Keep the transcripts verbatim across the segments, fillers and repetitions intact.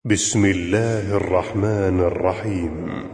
بسم الله الرحمن الرحيم.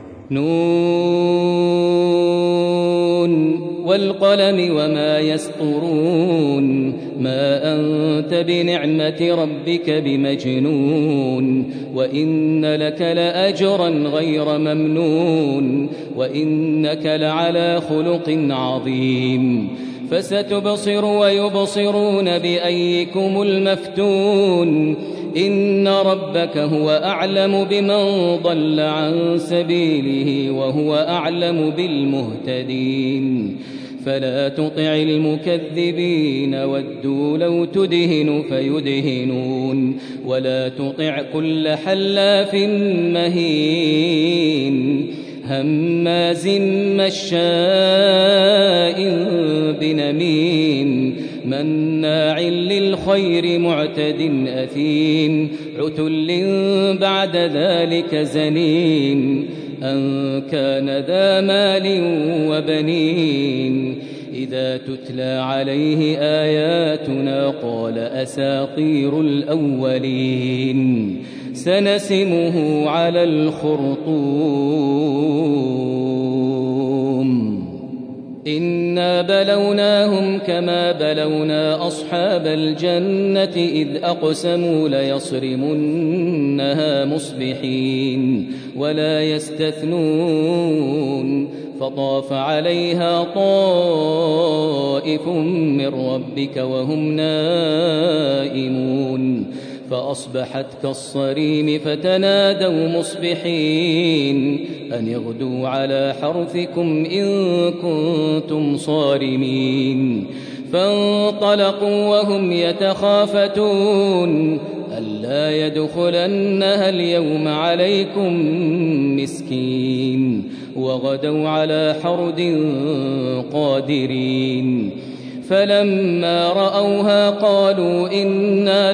نون والقلم وما يسطرون ما أنت بنعمة ربك بمجنون وإن لك لأجرا غير ممنون وإنك لعلى خلق عظيم فستبصر ويبصرون بأيكم المفتون إن ربك هو أعلم بمن ضل عن سبيله وهو أعلم بالمهتدين فلا تطع المكذبين ودوا لو تدهن فيدهنون ولا تطع كل حلاف مهين هماز مشاء بنميم مناع للخير معتد أثيم عتل بعد ذلك زنيم أن كان ذا مال وبنين إذا تتلى عليه آياتنا قال أساطير الأولين سنسمه على الخرطوم إنا بلوناهم كما بلونا أصحاب الجنة إذ أقسموا ليصرمنها مصبحين ولا يستثنون فطاف عليها طائف من ربك وهم نائمون فأصبحت كالصريم فتنادوا مصبحين أن اغدوا على حرثكم إن كنتم صارمين فانطلقوا وهم يتخافتون ألا يدخلنها اليوم عليكم مسكين وغدوا على حرد قادرين فلما رأوها قالوا إنا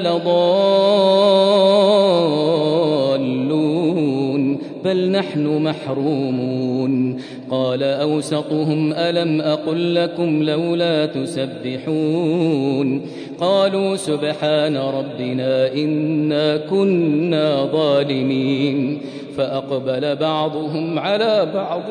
لضالون بل نحن محرومون قال أوسطهم ألم أقل لكم لولا تسبحون قالوا سبحان ربنا إنا كنا ظالمين فأقبل بعضهم على بعض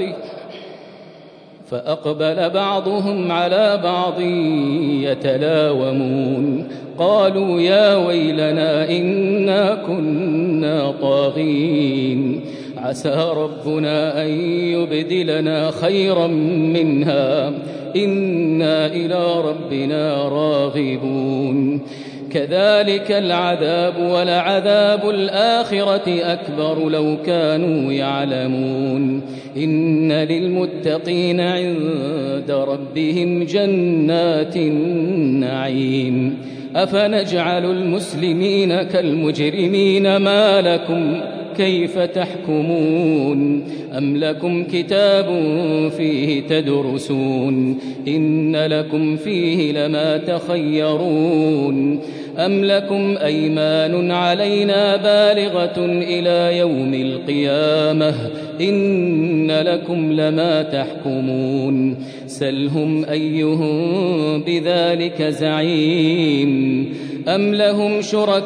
فأقبل بعضهم على بعض يتلاومون قالوا يا ويلنا إنا كنا طاغين عسى ربنا أن يبدلنا خيرا منها إنا إلى ربنا راغبون كذلك العذاب ولعذاب الآخرة أكبر لو كانوا يعلمون إن للمتقين عند ربهم جنات النعيم أفنجعل المسلمين كالمجرمين ما لكم كيف تحكمون أم لكم كتاب فيه تدرسون إن لكم فيه لما تخيرون أم لكم أيمان علينا بالغة إلى يوم القيامة إن لكم لما تحكمون سلهم أيهم بذلك زعيم أم لهم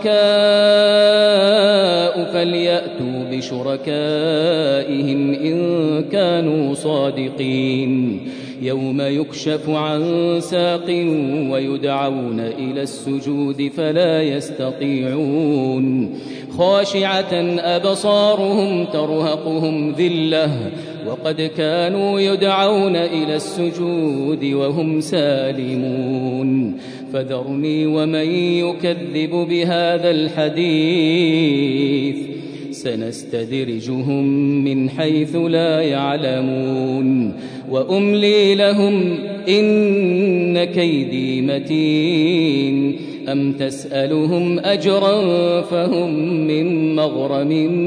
شركاء فليأتوا بشركائهم إن كانوا صادقين يوم يكشف عن ساق ويدعون إلى السجود فلا يستطيعون خاشعة أبصارهم ترهقهم ذلة وقد كانوا يدعون إلى السجود وهم سالمون فذرني ومن يكذب بهذا الحديث سنستدرجهم من حيث لا يعلمون وأملي لهم إن كيدي متين أم تسألهم أجرا فهم من مغرم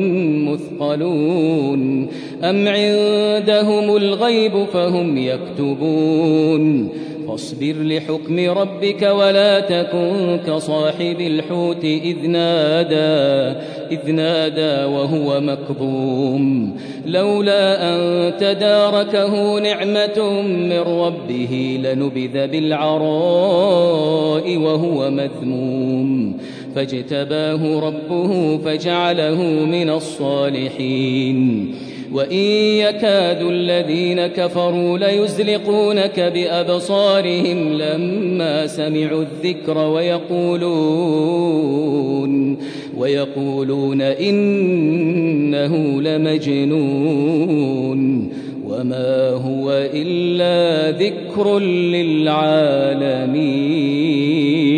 مثقلون أم عندهم الغيب فهم يكتبون فاصبر لحكم ربك ولا تكن كصاحب الحوت إذ نادى إذ نادى وهو مكظوم لولا أن تداركه نعمة من ربه لنبذ بالعراء وهو مذموم فاجتباه ربه فجعله من الصالحين وإن يكاد الذين كفروا ليزلقونك بأبصارهم لما سمعوا الذكر ويقولون ويقولون إنه لمجنون وما هو إلا ذكر للعالمين.